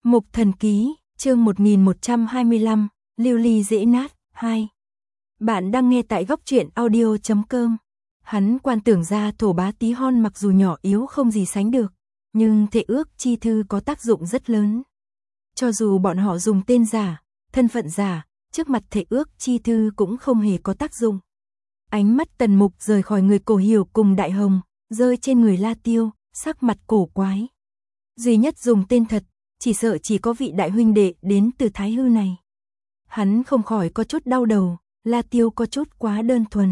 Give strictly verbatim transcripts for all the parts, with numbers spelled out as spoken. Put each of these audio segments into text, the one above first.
Mục Thần Ký, chương một nghìn một trăm hai mươi lăm, Lưu Ly dễ nát, hai. Bạn đang nghe tại góc truyện audio chấm com. Hắn quan tưởng ra Thổ Bá Tí Hon mặc dù nhỏ yếu không gì sánh được, nhưng Thệ Ước Chi Thư có tác dụng rất lớn. Cho dù bọn họ dùng tên giả, thân phận giả, trước mặt Thệ Ước Chi Thư cũng không hề có tác dụng. Ánh mắt Tần Mục rời khỏi người Cổ Hiểu cùng Đại Hồng, rơi trên người La Tiêu, sắc mặt cổ quái. Duy nhất dùng tên thật, chỉ sợ chỉ có vị đại huynh đệ đến từ Thái Hư này. Hắn không khỏi có chút đau đầu, La Tiêu có chút quá đơn thuần.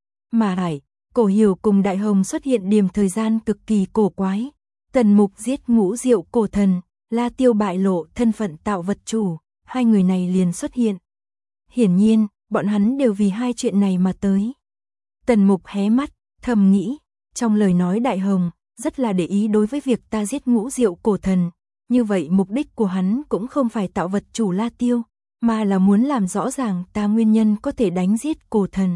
Mà Hải, Cổ Hiểu cùng Đại Hồng xuất hiện điểm thời gian cực kỳ cổ quái. Tần Mục giết Ngũ Diệu cổ thần, La Tiêu bại lộ thân phận tạo vật chủ, hai người này liền xuất hiện. Hiển nhiên, bọn hắn đều vì hai chuyện này mà tới. Tần Mục hé mắt, thầm nghĩ, trong lời nói Đại Hồng, rất là để ý đối với việc ta giết Ngũ Diệu cổ thần. Như vậy mục đích của hắn cũng không phải tạo vật chủ La Tiêu, mà là muốn làm rõ ràng ta nguyên nhân có thể đánh giết cổ thần.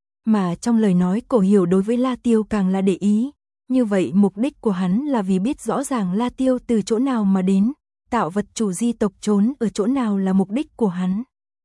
Mà trong lời nói Cổ Hiểu đối với La Tiêu càng là để ý, như vậy mục đích của hắn là vì biết rõ ràng La Tiêu từ chỗ nào mà đến, tạo vật chủ di tộc trốn ở chỗ nào là mục đích của hắn.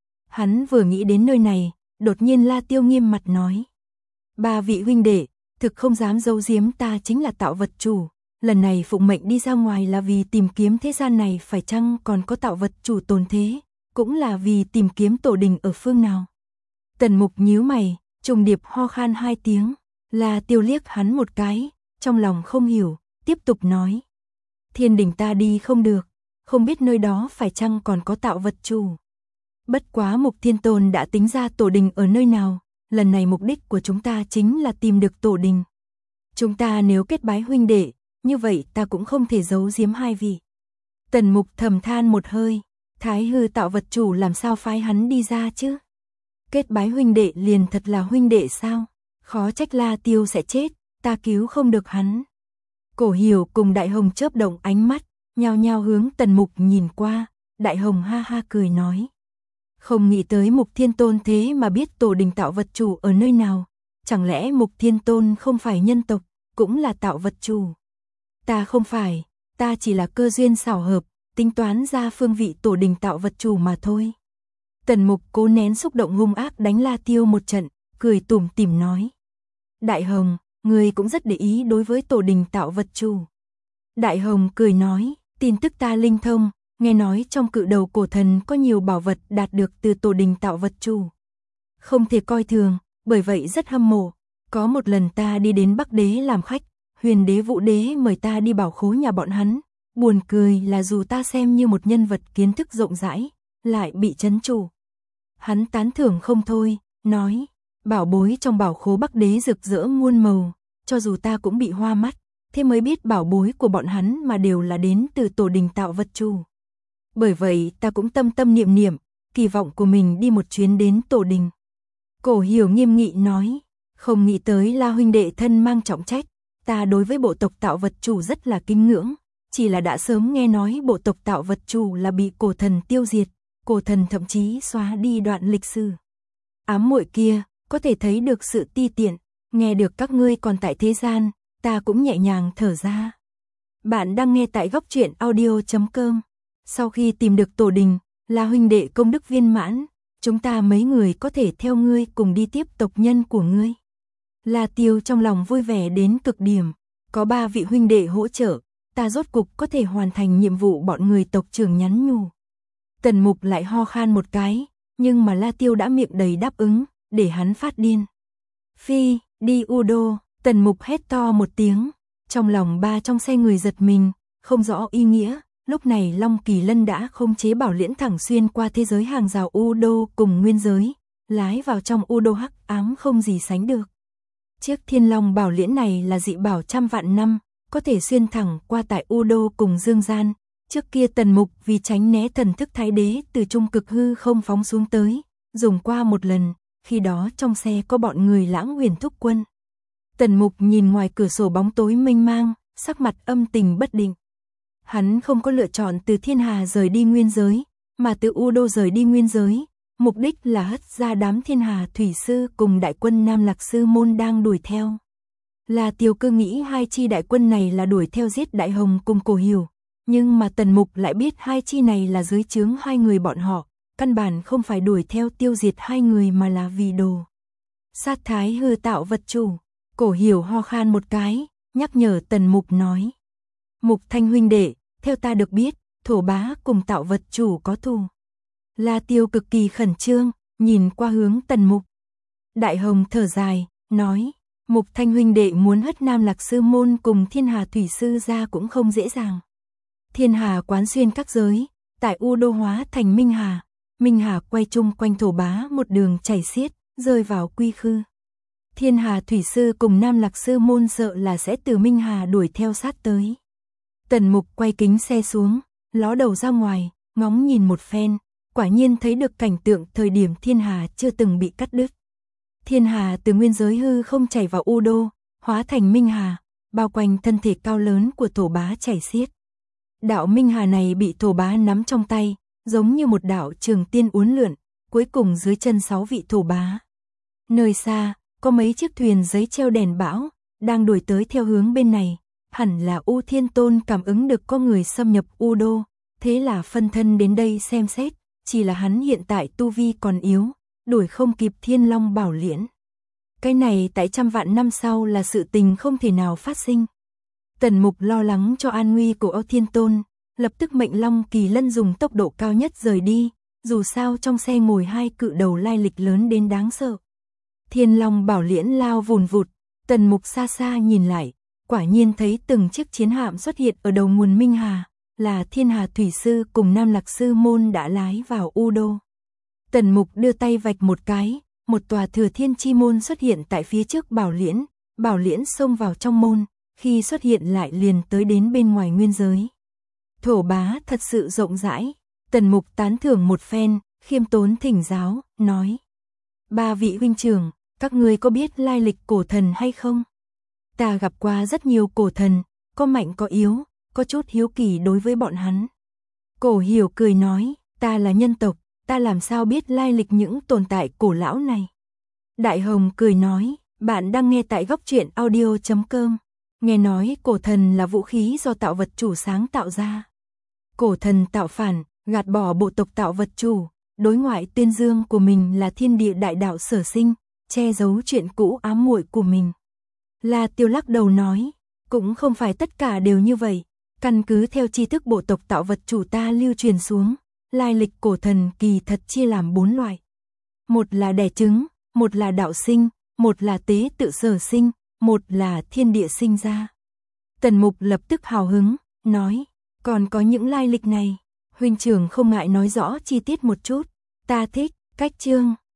Hắn vừa nghĩ đến nơi này, đột nhiên La Tiêu nghiêm mặt nói. Ba vị huynh đệ, thực không dám giấu giếm ta chính là tạo vật chủ. Lần này phụng mệnh đi ra ngoài là vì tìm kiếm thế gian này phải chăng còn có tạo vật chủ tồn thế, cũng là vì tìm kiếm tổ đình ở phương nào. Tần Mục nhíu mày, trùng điệp ho khan hai tiếng, La Tiêu liếc hắn một cái, trong lòng không hiểu, tiếp tục nói. Thiên đình ta đi không được, không biết nơi đó phải chăng còn có tạo vật chủ. Bất quá Mục Thiên Tôn đã tính ra tổ đình ở nơi nào, lần này mục đích của chúng ta chính là tìm được tổ đình. Chúng ta nếu kết bái huynh đệ, như vậy ta cũng không thể giấu giếm hai vị. Tần Mục thầm than một hơi, Thái Hư tạo vật chủ làm sao phái hắn đi ra chứ? Kết bái huynh đệ liền thật là huynh đệ sao? Khó trách La Tiêu sẽ chết, ta cứu không được hắn. Cổ Hiểu cùng Đại Hồng chớp động ánh mắt, nhao nhao hướng Tần Mục nhìn qua, Đại Hồng ha ha cười nói. Không nghĩ tới Mục Thiên Tôn thế mà biết tổ đình tạo vật chủ ở nơi nào, chẳng lẽ Mục Thiên Tôn không phải nhân tộc, cũng là tạo vật chủ. Ta không phải, ta chỉ là cơ duyên xảo hợp, tính toán ra phương vị tổ đình tạo vật chủ mà thôi. Tần Mục cố nén xúc động hung ác đánh La Tiêu một trận, cười tủm tỉm nói. Đại Hồng, người cũng rất để ý đối với tổ đình tạo vật chủ. Đại Hồng cười nói, tin tức ta linh thông, nghe nói trong cự đầu cổ thần có nhiều bảo vật đạt được từ tổ đình tạo vật chủ. Không thể coi thường, bởi vậy rất hâm mộ. Có một lần ta đi đến Bắc Đế làm khách, Huyền Đế Vũ Đế mời ta đi bảo khố nhà bọn hắn, buồn cười là dù ta xem như một nhân vật kiến thức rộng rãi, lại bị trấn trụ. Hắn tán thưởng không thôi, nói, bảo bối trong bảo khố Bắc Đế rực rỡ muôn màu, cho dù ta cũng bị hoa mắt, thế mới biết bảo bối của bọn hắn mà đều là đến từ tổ đình tạo vật chủ. Bởi vậy ta cũng tâm tâm niệm niệm, kỳ vọng của mình đi một chuyến đến tổ đình. Cổ Hiểu nghiêm nghị nói, không nghĩ tới La huynh đệ thân mang trọng trách. Ta đối với bộ tộc tạo vật chủ rất là kính ngưỡng, chỉ là đã sớm nghe nói bộ tộc tạo vật chủ là bị cổ thần tiêu diệt, cổ thần thậm chí xóa đi đoạn lịch sử. Ám muội kia, có thể thấy được sự ti tiện, nghe được các ngươi còn tại thế gian, ta cũng nhẹ nhàng thở ra. Bạn đang nghe tại góc truyện audio chấm com. Sau khi tìm được tổ đình, là huynh đệ công đức viên mãn, chúng ta mấy người có thể theo ngươi cùng đi tiếp tộc nhân của ngươi. La Tiêu trong lòng vui vẻ đến cực điểm, có ba vị huynh đệ hỗ trợ, ta rốt cục có thể hoàn thành nhiệm vụ bọn người tộc trưởng nhắn nhủ. Tần Mục lại ho khan một cái, nhưng mà La Tiêu đã miệng đầy đáp ứng, để hắn phát điên. Phi, đi Udo, Tần Mục hét to một tiếng, trong lòng ba trong xe người giật mình, không rõ ý nghĩa, lúc này Long Kỳ Lân đã không chế bảo liễn thẳng xuyên qua thế giới hàng rào Udo cùng nguyên giới, lái vào trong Udo hắc ám không gì sánh được. Chiếc Thiên Long bảo liễn này là dị bảo trăm vạn năm, có thể xuyên thẳng qua tại Udo cùng dương gian. Trước kia Tần Mục vì tránh né thần thức Thái Đế từ trung cực hư không phóng xuống tới, dùng qua một lần, khi đó trong xe có bọn người Lãng Huyền thúc quân. Tần Mục nhìn ngoài cửa sổ bóng tối mênh mang, sắc mặt âm tình bất định. Hắn không có lựa chọn từ Thiên Hà rời đi nguyên giới, mà từ Udo rời đi nguyên giới. Mục đích là hất ra đám Thiên Hà Thủy Sư cùng đại quân Nam Lạc Sư Môn đang đuổi theo. La Tiêu cơ nghĩ hai chi đại quân này là đuổi theo giết Đại Hồng cùng Cổ Hiểu, Nhưng mà Tần Mục lại biết hai chi này là dưới trướng hai người bọn họ, căn bản không phải đuổi theo tiêu diệt hai người mà là vì đồ sát thái hư tạo vật chủ. Cổ Hiểu ho khan một cái, nhắc nhở Tần Mục nói. Mục Thanh huynh đệ, theo ta được biết, thổ bá cùng tạo vật chủ có thù. La Tiêu cực kỳ khẩn trương, nhìn qua hướng Tần Mục. Đại Hồng thở dài, nói, Mục Thanh huynh đệ muốn hất Nam Lạc Sư Môn cùng Thiên Hà Thủy Sư ra cũng không dễ dàng. Thiên Hà quán xuyên các giới, tại U Đô hóa thành Minh Hà, Minh Hà quay chung quanh thổ bá một đường chảy xiết, rơi vào quy khư. Thiên Hà Thủy Sư cùng Nam Lạc Sư Môn sợ là sẽ từ Minh Hà đuổi theo sát tới. Tần Mục quay kính xe xuống, ló đầu ra ngoài, ngóng nhìn một phen, quả nhiên thấy được cảnh tượng thời điểm Thiên Hà chưa từng bị cắt đứt. Thiên Hà từ nguyên giới hư không chảy vào U Đô, hóa thành Minh Hà, bao quanh thân thể cao lớn của thổ bá chảy xiết. Đạo Minh Hà này bị thổ bá nắm trong tay, giống như một đạo trường tiên uốn lượn, cuối cùng dưới chân sáu vị thổ bá. Nơi xa, có mấy chiếc thuyền giấy treo đèn bão, đang đuổi tới theo hướng bên này, hẳn là U Thiên Tôn cảm ứng được có người xâm nhập U Đô, thế là phân thân đến đây xem xét, chỉ là hắn hiện tại tu vi còn yếu, đuổi không kịp Thiên Long Bảo Liễn. Cái này tại trăm vạn năm sau là sự tình không thể nào phát sinh. Tần Mục lo lắng cho an nguy của U Thiên Tôn, lập tức mệnh Long Kỳ Lân dùng tốc độ cao nhất rời đi, dù sao trong xe ngồi hai cự đầu lai lịch lớn đến đáng sợ. Thiên Long Bảo Liễn lao vùn vụt, Tần Mục xa xa nhìn lại, quả nhiên thấy từng chiếc chiến hạm xuất hiện ở đầu nguồn Minh Hà, là Thiên Hà Thủy Sư cùng Nam Lạc Sư Môn đã lái vào U Đô. Tần Mục đưa tay vạch một cái, một tòa Thừa Thiên Chi Môn xuất hiện tại phía trước Bảo Liễn, Bảo Liễn xông vào trong môn, khi xuất hiện lại liền tới đến bên ngoài nguyên giới. Thổ bá thật sự rộng rãi, Tần Mục tán thưởng một phen, khiêm tốn thỉnh giáo, nói. Ba vị huynh trưởng, các ngươi có biết lai lịch cổ thần hay không? Ta gặp qua rất nhiều cổ thần, có mạnh có yếu, có chút hiếu kỳ đối với bọn hắn. Cổ Hiểu cười nói, ta là nhân tộc, ta làm sao biết lai lịch những tồn tại cổ lão này? Đại Hồng cười nói, bạn đang nghe tại góc truyện audio chấm com. Nghe nói cổ thần là vũ khí do tạo vật chủ sáng tạo ra. Cổ thần tạo phản, gạt bỏ bộ tộc tạo vật chủ, đối ngoại tuyên dương của mình là thiên địa đại đạo sở sinh, che giấu chuyện cũ ám muội của mình. La Tiêu lắc đầu nói, cũng không phải tất cả đều như vậy, căn cứ theo tri thức bộ tộc tạo vật chủ ta lưu truyền xuống, lai lịch cổ thần kỳ thật chia làm bốn loại. Một là đẻ trứng, một là đạo sinh, một là tế tự sở sinh, một là thiên địa sinh ra. Tần Mục lập tức hào hứng, nói, còn có những lai lịch này, huynh trưởng không ngại nói rõ chi tiết một chút, ta thích, cách chương.